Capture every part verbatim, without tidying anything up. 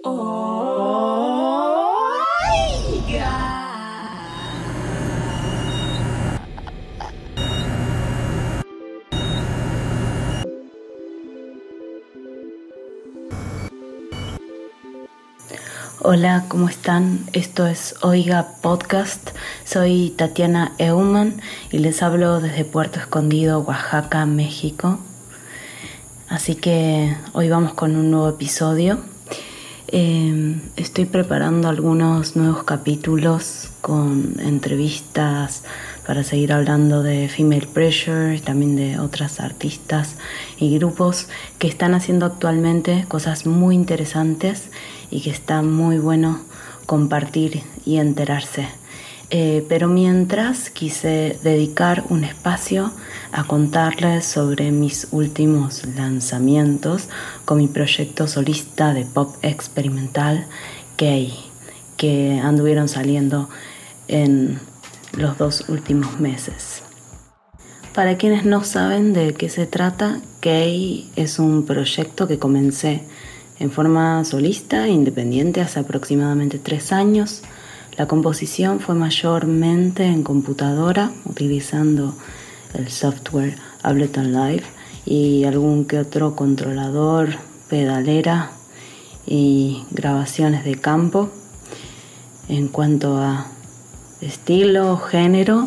Hola, ¿cómo están? Esto es Oiga Podcast. Soy Tatiana Eumann y les hablo desde Puerto Escondido, Oaxaca, México. Así que hoy vamos con un nuevo episodio. Eh, estoy preparando algunos nuevos capítulos con entrevistas para seguir hablando de Female Pressure, también de otras artistas y grupos que están haciendo actualmente cosas muy interesantes y que está muy bueno compartir y enterarse. Eh, pero mientras quise dedicar un espacio a contarles sobre mis últimos lanzamientos con mi proyecto solista de pop experimental, Kay, que anduvieron saliendo en los dos últimos meses. Para quienes no saben de qué se trata, Kay es un proyecto que comencé en forma solista e independiente hace aproximadamente tres años. La composición fue mayormente en computadora, utilizando el software Ableton Live y algún que otro controlador, pedalera y grabaciones de campo. En cuanto a estilo, género,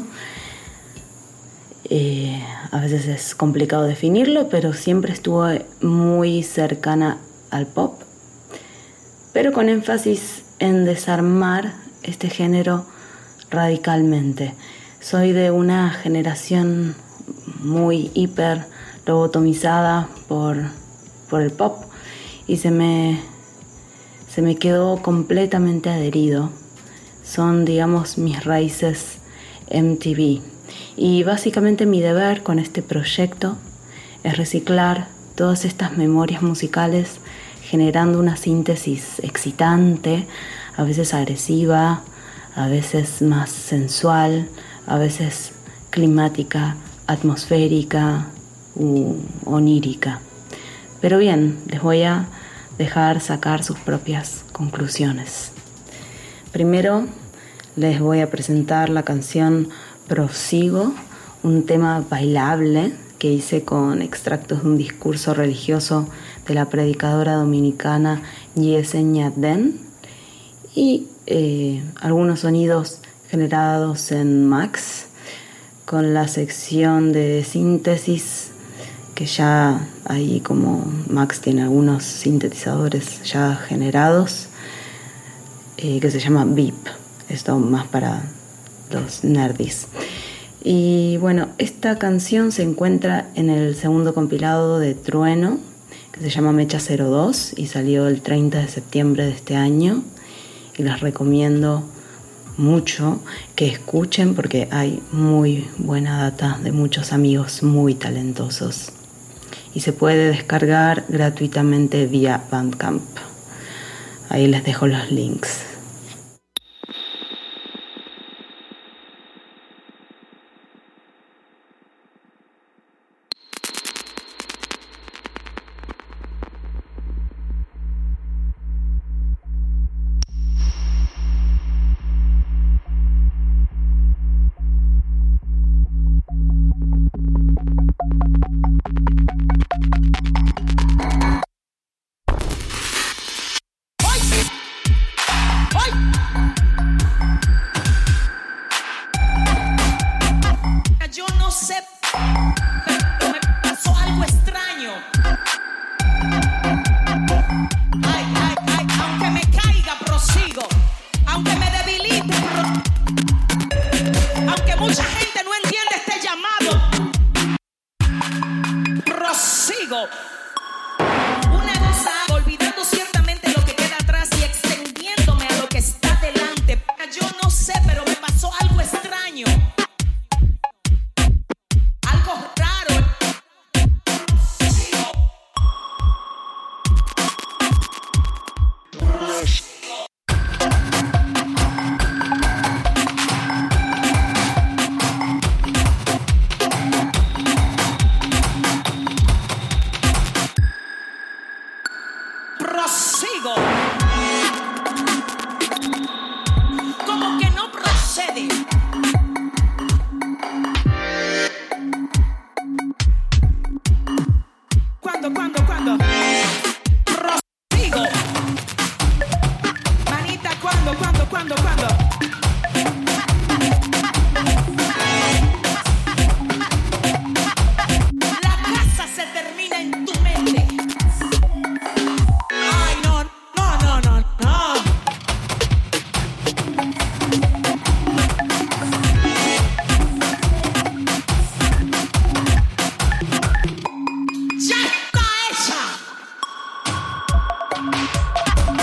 eh, a veces es complicado definirlo, pero siempre estuvo muy cercana al pop, pero con énfasis en desarmar este género radicalmente. Soy de una generación muy hiper lobotomizada por, por el pop y se me, se me quedó completamente adherido. Son, digamos, mis raíces M T V. Y básicamente mi deber con este proyecto es reciclar todas estas memorias musicales generando una síntesis excitante, a veces agresiva, a veces más sensual, a veces climática, atmosférica u onírica. Pero bien, les voy a dejar sacar sus propias conclusiones. Primero les voy a presentar la canción Prosigo, un tema bailable que hice con extractos de un discurso religioso de la predicadora dominicana Yesenia Den y eh, algunos sonidos generados en Max con la sección de síntesis que ya ahí, como Max tiene algunos sintetizadores ya generados, eh, que se llama Beep. Esto más para los nerdis. Y bueno, esta canción se encuentra en el segundo compilado de Trueno, que se llama Mecha cero dos y salió el treinta de septiembre de este año. Y les recomiendo mucho que escuchen porque hay muy buena data de muchos amigos muy talentosos. Y se puede descargar gratuitamente vía Bandcamp. Ahí les dejo los links.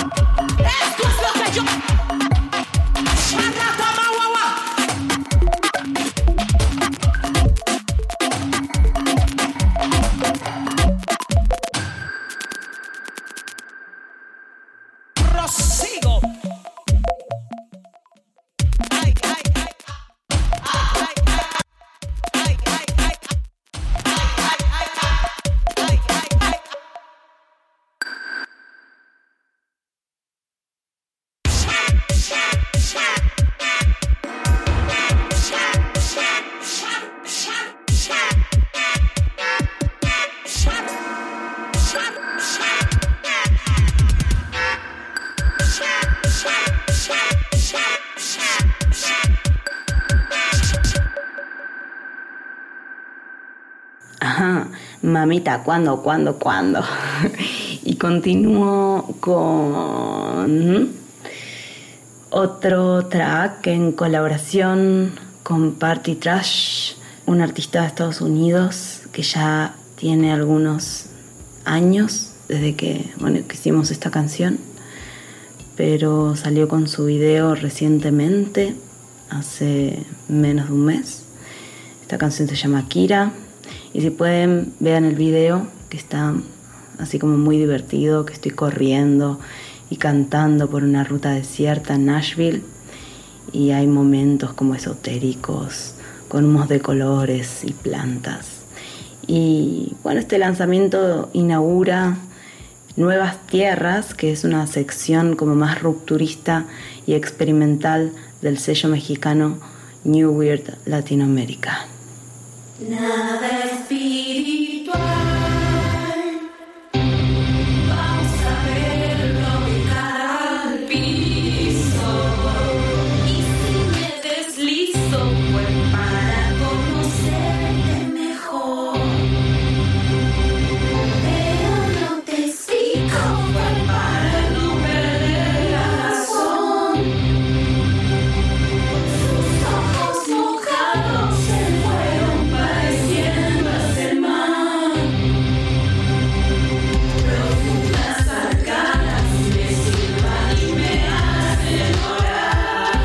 Esto es lo que yo... Prosigo. Ay, ay, ay. Ay, ay, ay. Ay, ay, ay. Ay, ay, ay. Ay, ay, ay. Ajá, mamita, ¿cuándo, cuándo, cuándo? Y continúo con otro track en colaboración con Party Trash, un artista de Estados Unidos que ya tiene algunos años desde que, bueno, que hicimos esta canción, pero salió con su video recientemente, hace menos de un mes. Esta canción se llama Kira. Y si pueden, vean el video, que está así como muy divertido, que estoy corriendo y cantando por una ruta desierta en Nashville. Y hay momentos como esotéricos, con humos de colores y plantas. Y bueno, este lanzamiento inaugura Nuevas Tierras, que es una sección como más rupturista y experimental del sello mexicano New Weird Latinoamérica. Nada espiritual, vamos a verlo de cara al piso. Y si me deslizo fue para conocerte mejor. Pero no te explico, fue para no perder la razón. Sus ojos mojados se fueron pareciendo hacer mal. Profundas arcadas me silban y me hacen orar.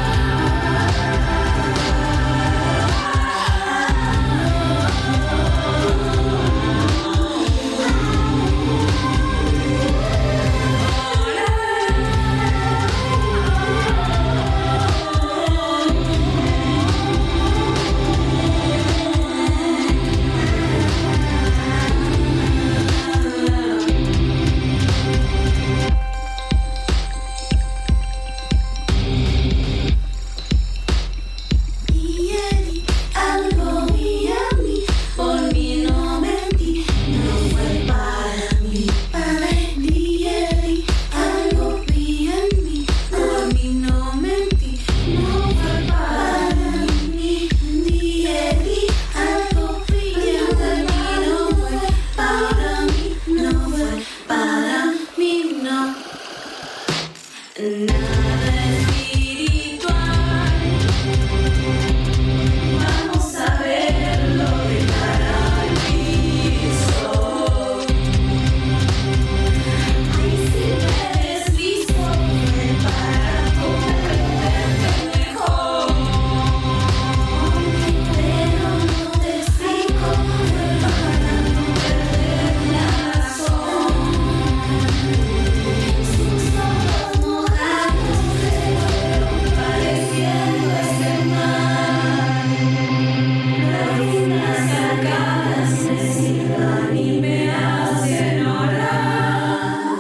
Y él algo vi a mí, por mí no mentí, no fue para mí. Y él algo vi en mí, por mí no mentí, no fue para mí. Y él algo vi en mí, no fue para mí, no fue para mí, no. Nada espiritual. Vamos a verlo de cara al piso. Ay, si me deslizo fue para comprenderte mejor. Pero no te explico, fue para no perder la razón. Sus ojos mojados se fueron pareciendo ese mar. Profundas arcadas me silban y me hacen orar.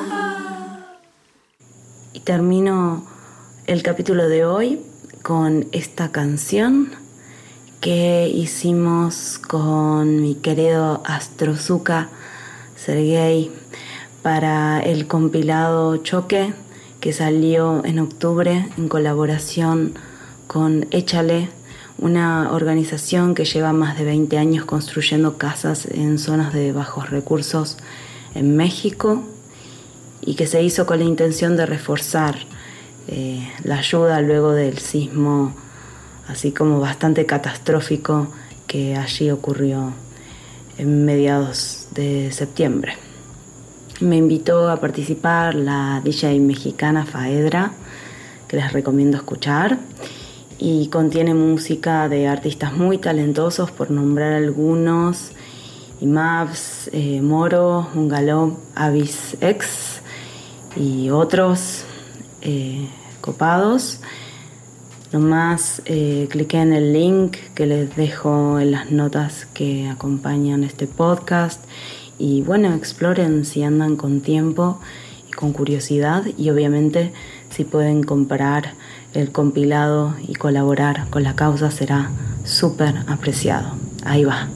Y termino el capítulo de hoy con esta canción que hicimos con mi querido Astrozuka Sergei para el compilado Choque, que salió en octubre en colaboración con Échale, una organización que lleva más de veinte años construyendo casas en zonas de bajos recursos en México y que se hizo con la intención de reforzar eh, la ayuda luego del sismo así como bastante catastrófico que allí ocurrió en mediados de septiembre. me invitó a participar la D J mexicana Faedra, que les recomiendo escuchar, y contiene música de artistas muy talentosos, por nombrar algunos: Imabs, eh, Moro, Ungaló, Avis X y otros eh, copados. Nomás eh, cliqué en el link que les dejo en las notas que acompañan este podcast y bueno, exploren si andan con tiempo y con curiosidad, y obviamente si pueden comprar el compilado y colaborar con la causa será súper apreciado. Ahí va.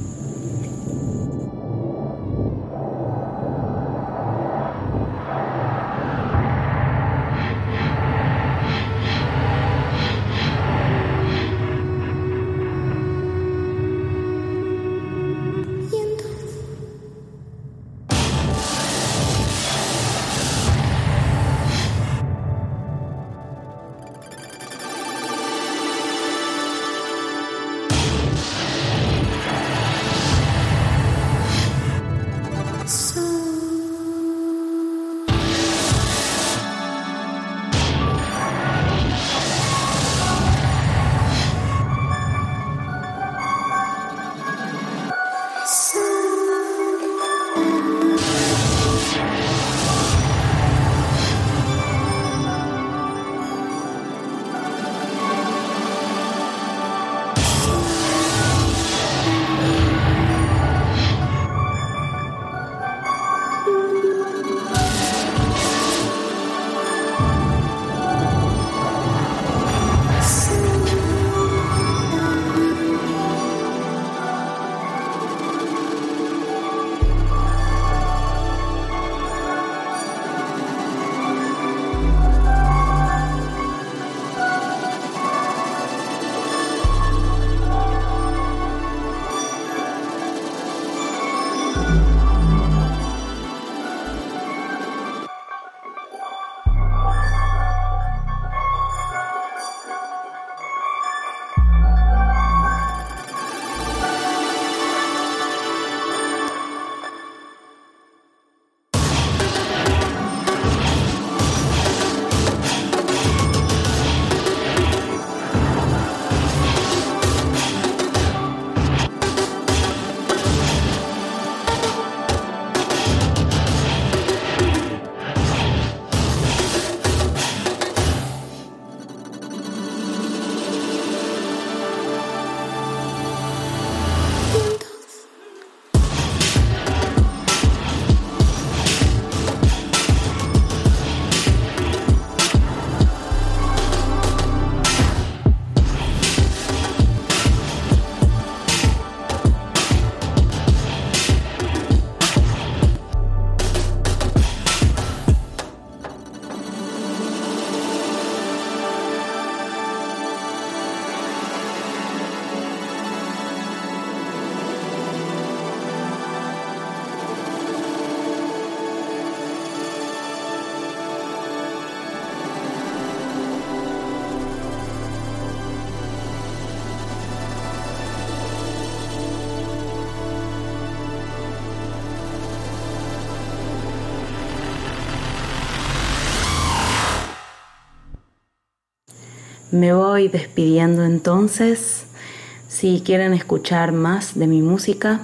Me voy despidiendo entonces. Si quieren escuchar más de mi música,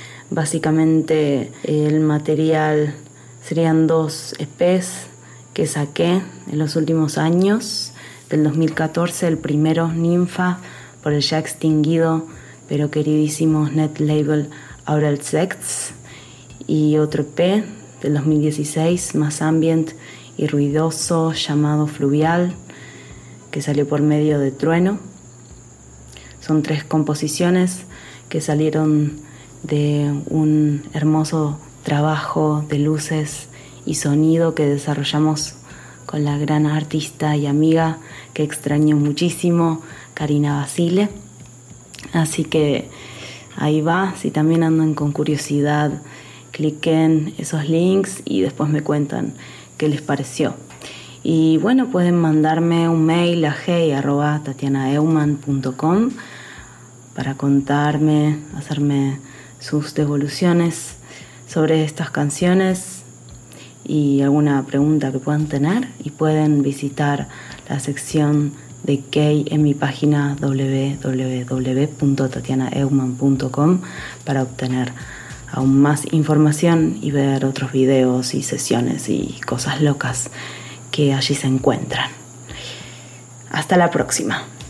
básicamente el material serían dos E Pes que saqué en los últimos años. Del dos mil catorce, el primero, Ninfa, por el ya extinguido pero queridísimo net label Aural Sects, y otro E Pe del dos mil dieciséis, más ambient y ruidoso, llamado Fluvial, que salió por medio de Trueno. Son tres composiciones que salieron de un hermoso trabajo de luces y sonido que desarrollamos con la gran artista y amiga que extraño muchísimo, Karina Basile. Así que ahí va, si también andan con curiosidad, cliquen esos links y después me cuentan qué les pareció. Y bueno, pueden mandarme un mail a hey arroba tatiana eumann punto com para contarme, hacerme sus devoluciones sobre estas canciones y alguna pregunta que puedan tener, y pueden visitar la sección de Key en mi página doble u doble u doble u punto tatiana eumann punto com para obtener aún más información y ver otros videos y sesiones y cosas locas que allí se encuentran. Hasta la próxima.